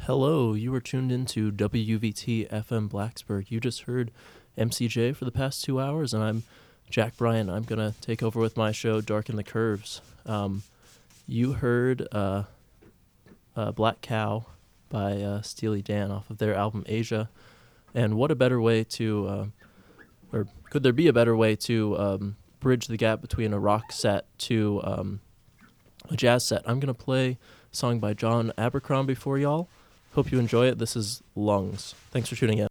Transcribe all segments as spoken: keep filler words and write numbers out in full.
Hello, you were tuned into W V T F M Blacksburg. You just heard M C J for the past two hours, and I'm Jack Bryan. I'm going to take over with my show, Darken the Curves. Um, you heard uh, uh, Black Cow by uh, Steely Dan off of their album Asia. And what a better way to, uh, or could there be a better way to um, bridge the gap between a rock set to um, a jazz set? I'm going to play a song by John Abercrombie for y'all. Hope you enjoy it. This is Lungs. Thanks for tuning in.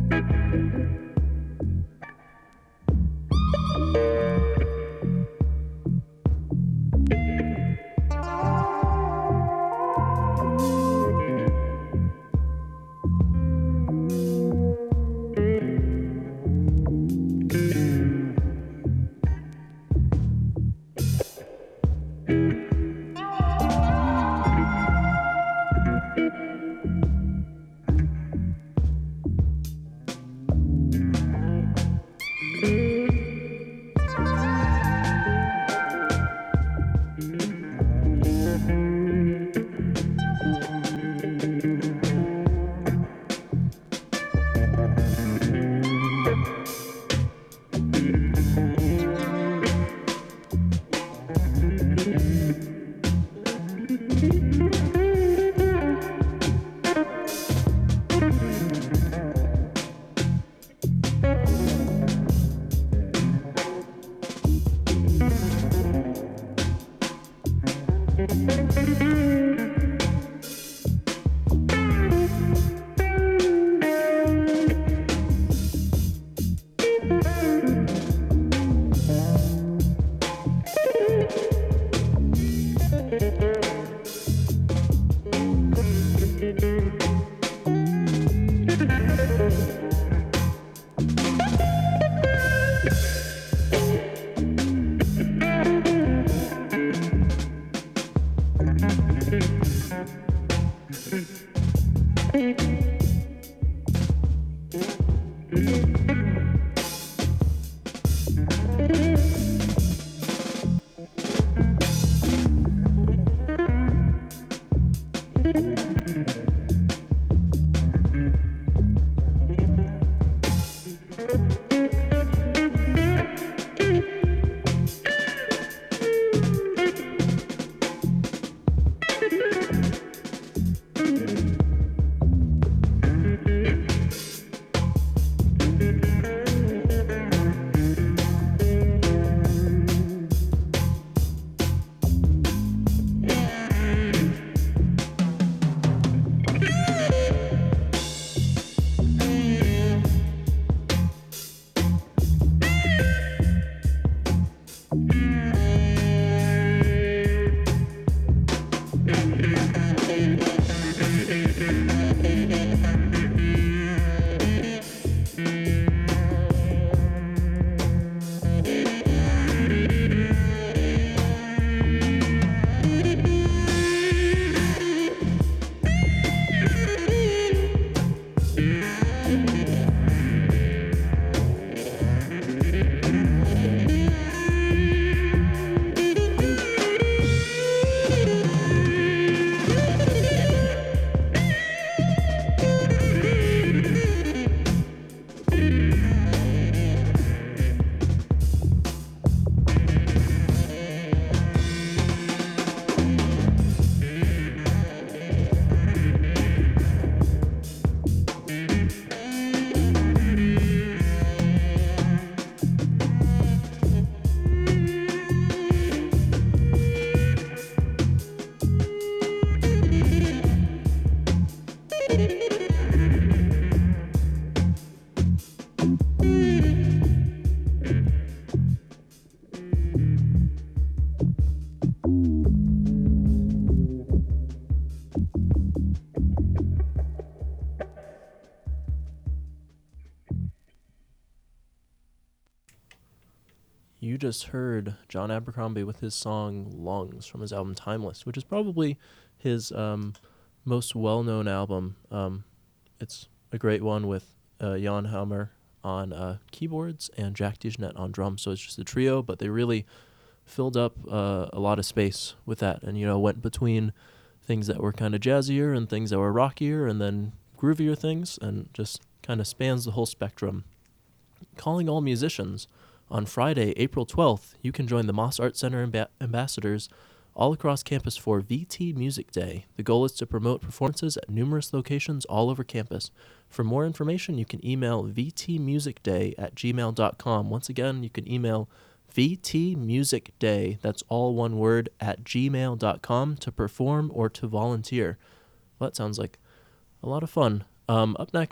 You just heard John Abercrombie with his song Lungs from his album Timeless, which is probably his um, most well-known album. Um, it's a great one with uh, Jan Hammer on uh, keyboards and Jack DeJohnette on drums. So it's just a trio, but they really filled up uh, a lot of space with that, and you know went between things that were kind of jazzier and things that were rockier and then groovier things, and just kind of spans the whole spectrum. Calling all musicians. On Friday, April twelfth, you can join the Moss Art Center amb- ambassadors all across campus for V T Music Day. The goal is to promote performances at numerous locations all over campus. For more information, you can email v t music day at gmail dot com. Once again, you can email v t music day, that's all one word, at gmail dot com to perform or to volunteer. Well, that sounds like a lot of fun. Um, up next,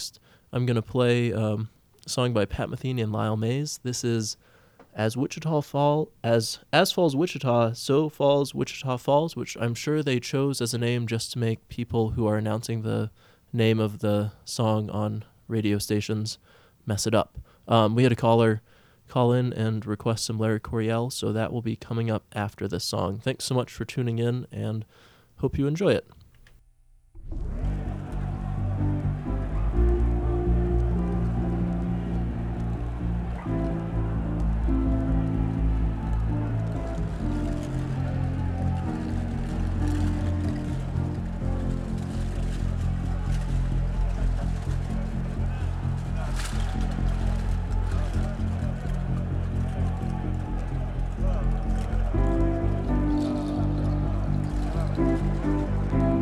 I'm going to play um, a song by Pat Metheny and Lyle Mays. This is As Wichita Fall, as as falls Wichita, so falls Wichita Falls, which I'm sure they chose as a name just to make people who are announcing the name of the song on radio stations mess it up. Um, we had a caller call in and request some Larry Coryell, so that will be coming up after this song. Thanks so much for tuning in, and hope you enjoy it. Thank you.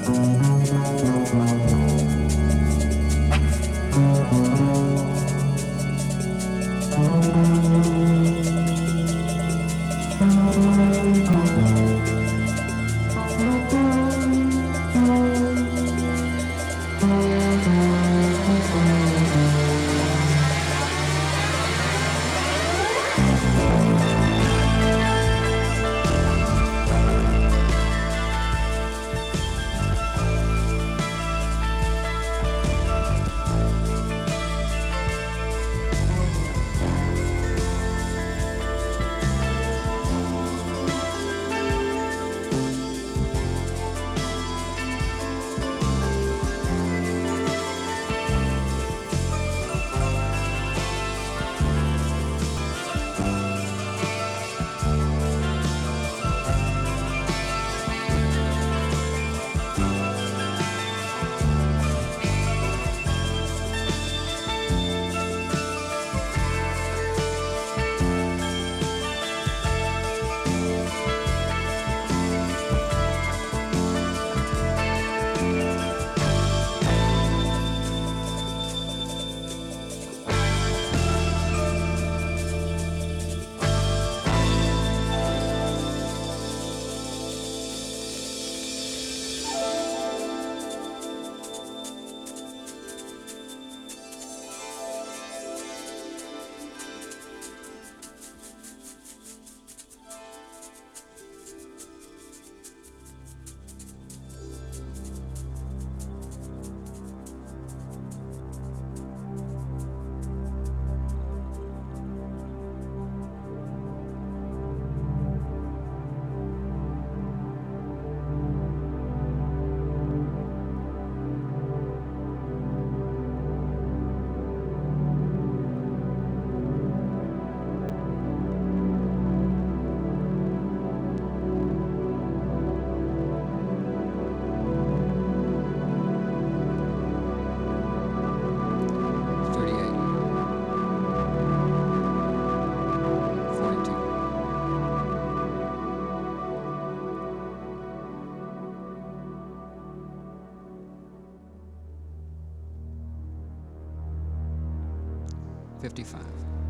fifty-five.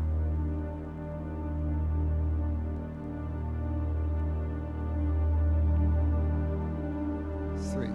Three.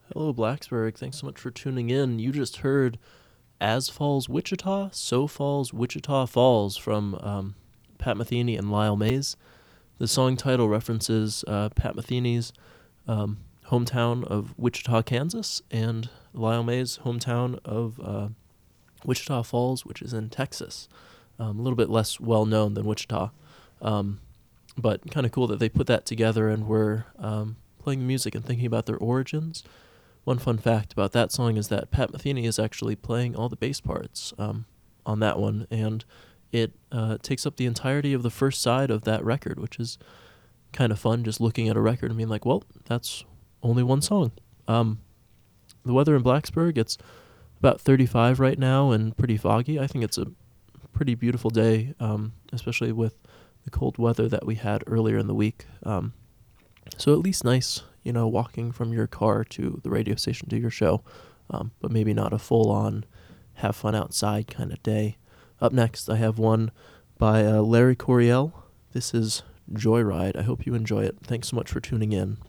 Hello, Blacksburg. Thanks so much for tuning in. You just heard As Falls Wichita, So Falls Wichita Falls from um, Pat Metheny and Lyle Mays. The song title references uh, Pat Metheny's um, hometown of Wichita, Kansas, and Lyle Mays' hometown of uh, Wichita Falls, which is in Texas. Um, a little bit less well known than Wichita, um, but kind of cool that they put that together and were um, playing music and thinking about their origins. One fun fact about that song is that Pat Metheny is actually playing all the bass parts um, on that one, and it uh, takes up the entirety of the first side of that record, which is kind of fun, just looking at a record and being like, well, that's only one song. Um, the weather in Blacksburg, it's about thirty-five right now and pretty foggy. I think it's a pretty beautiful day, um, especially with the cold weather that we had earlier in the week. Um, so at least nice, you know, walking from your car to the radio station to your show, um, but maybe not a full-on have fun outside kind of day. Up next, I have one by uh, Larry Coryell. This is Joyride. I hope you enjoy it. Thanks so much for tuning in.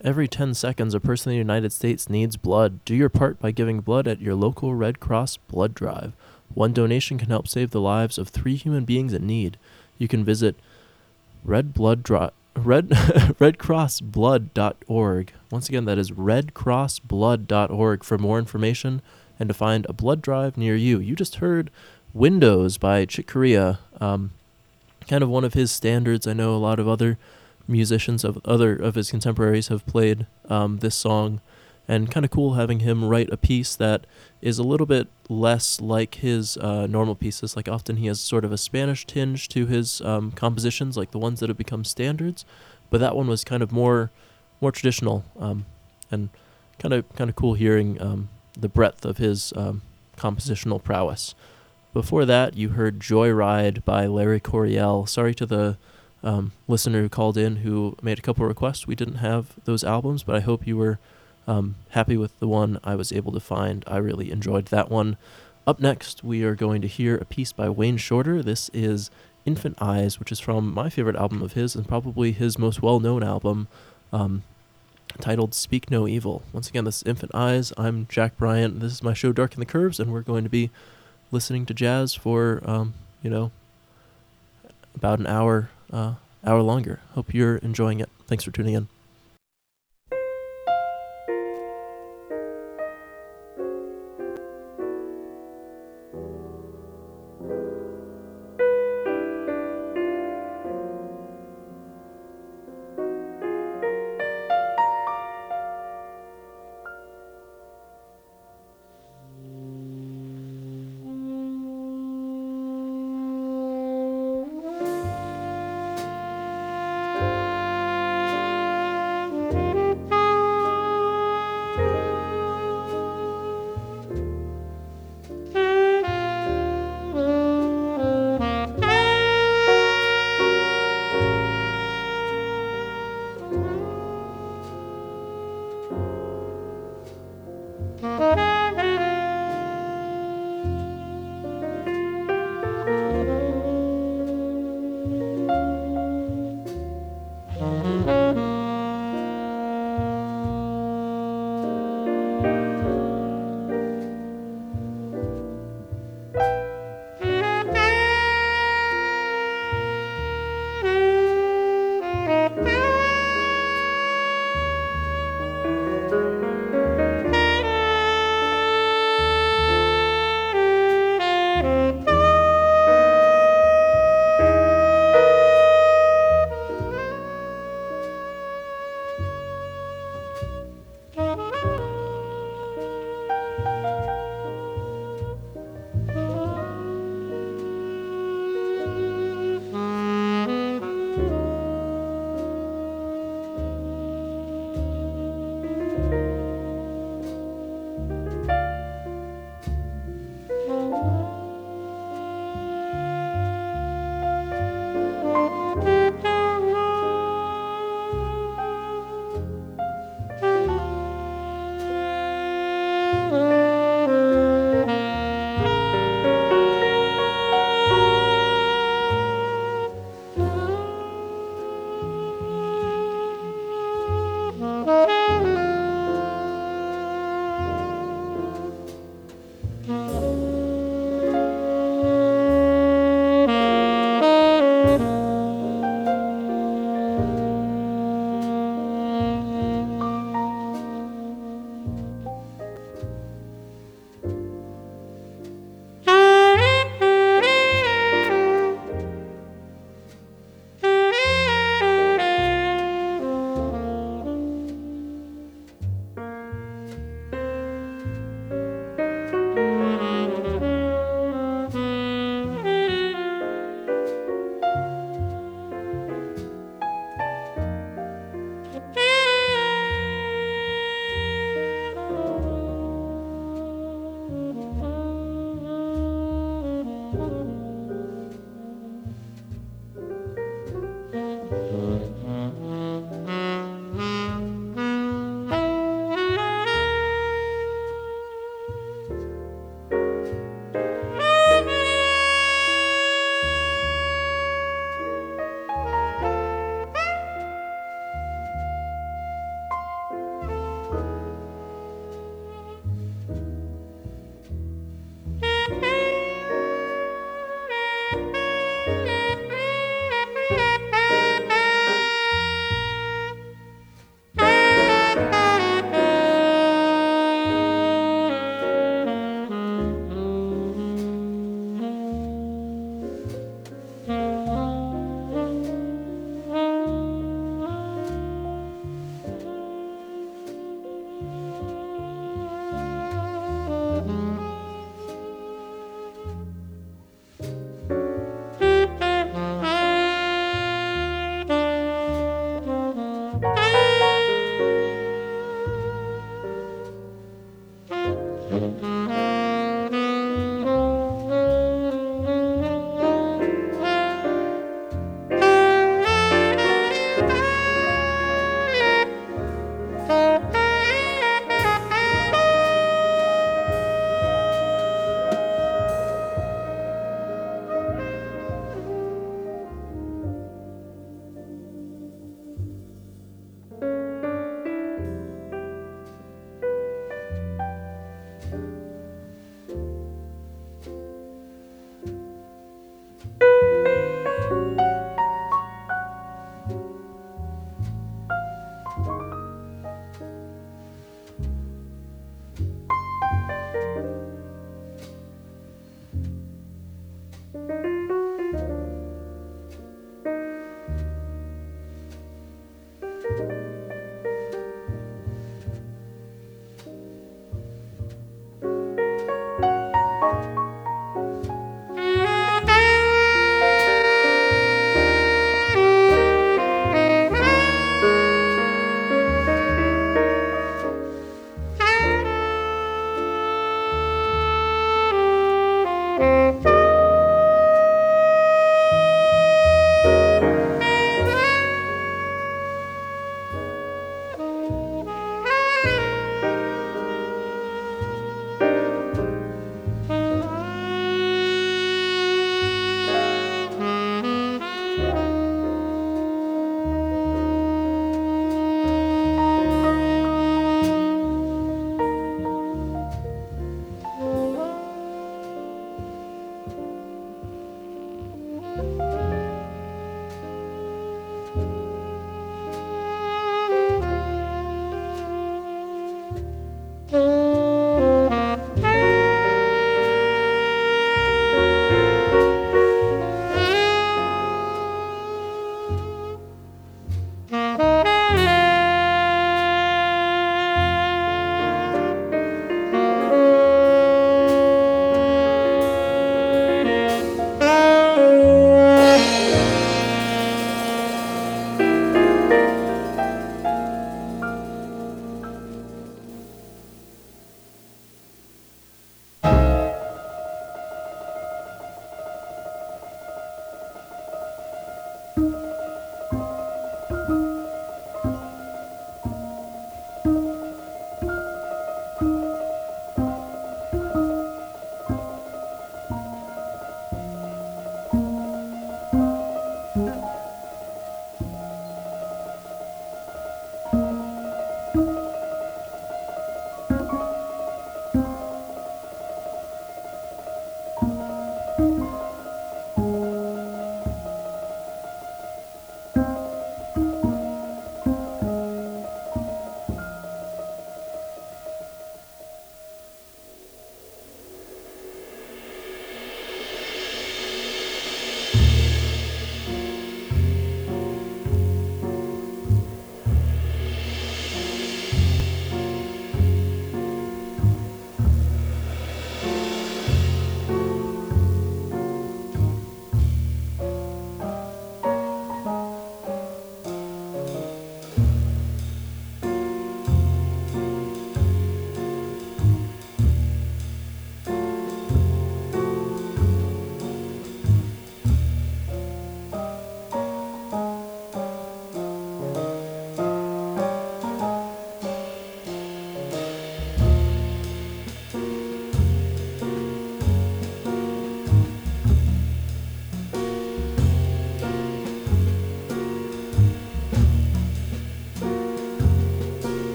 Every ten seconds, a person in the United States needs blood. Do your part by giving blood at your local Red Cross blood drive. One donation can help save the lives of three human beings in need. You can visit red blood dri- red redcrossblood dot org. Once again, that is red cross blood dot org for more information and to find a blood drive near you. You just heard Windows by Chick Corea, um, kind of one of his standards. I know a lot of other musicians of other of his contemporaries have played um, this song, and kind of cool having him write a piece that is a little bit less like his uh, normal pieces. Like often he has sort of a Spanish tinge to his um, compositions, like the ones that have become standards, but that one was kind of more more traditional, um, and kind of kind of cool hearing um, the breadth of his um, compositional prowess. Before that, you heard Joyride by Larry Coryell. Sorry to the um, listener who called in who made a couple requests. We didn't have those albums, but I hope you were um, happy with the one I was able to find. I really enjoyed that one. Up next, we are going to hear a piece by Wayne Shorter. This is Infant Eyes, which is from my favorite album of his and probably his most well-known album, um, titled Speak No Evil. Once again, this is Infant Eyes. I'm Jack Bryant. This is my show, Dark in the Curves, and we're going to be listening to jazz for, um, you know, about an hour, uh, hour longer. Hope you're enjoying it. Thanks for tuning in.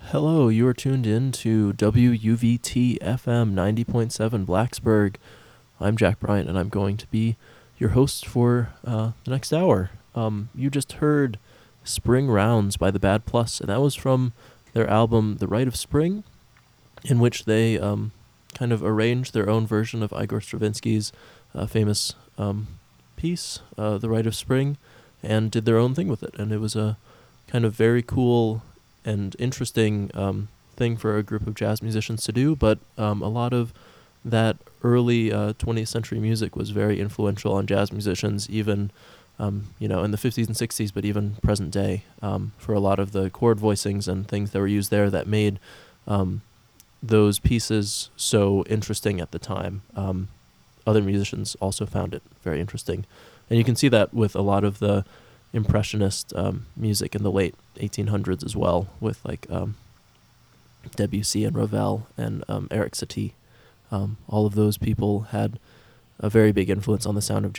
Hello, you are tuned in to W U V T F M ninety point seven Blacksburg. I'm Jack Bryant, and I'm going to be your host for uh, the next hour. Um, you just heard Spring Rounds by the Bad Plus, and that was from their album The Rite of Spring, in which they um, kind of arranged their own version of Igor Stravinsky's uh, famous um, piece, uh, The Rite of Spring, and did their own thing with it. And it was a kind of very cool and interesting um, thing for a group of jazz musicians to do, but um, a lot of that early uh, twentieth century music was very influential on jazz musicians, even um, you know in the fifties and sixties, but even present day, um, for a lot of the chord voicings and things that were used there that made um, those pieces so interesting at the time. Um, other musicians also found it very interesting, and you can see that with a lot of the Impressionist um, music in the late eighteen hundreds as well, with like um, Debussy and Ravel and um, Eric Satie. Um, all of those people had a very big influence on the sound of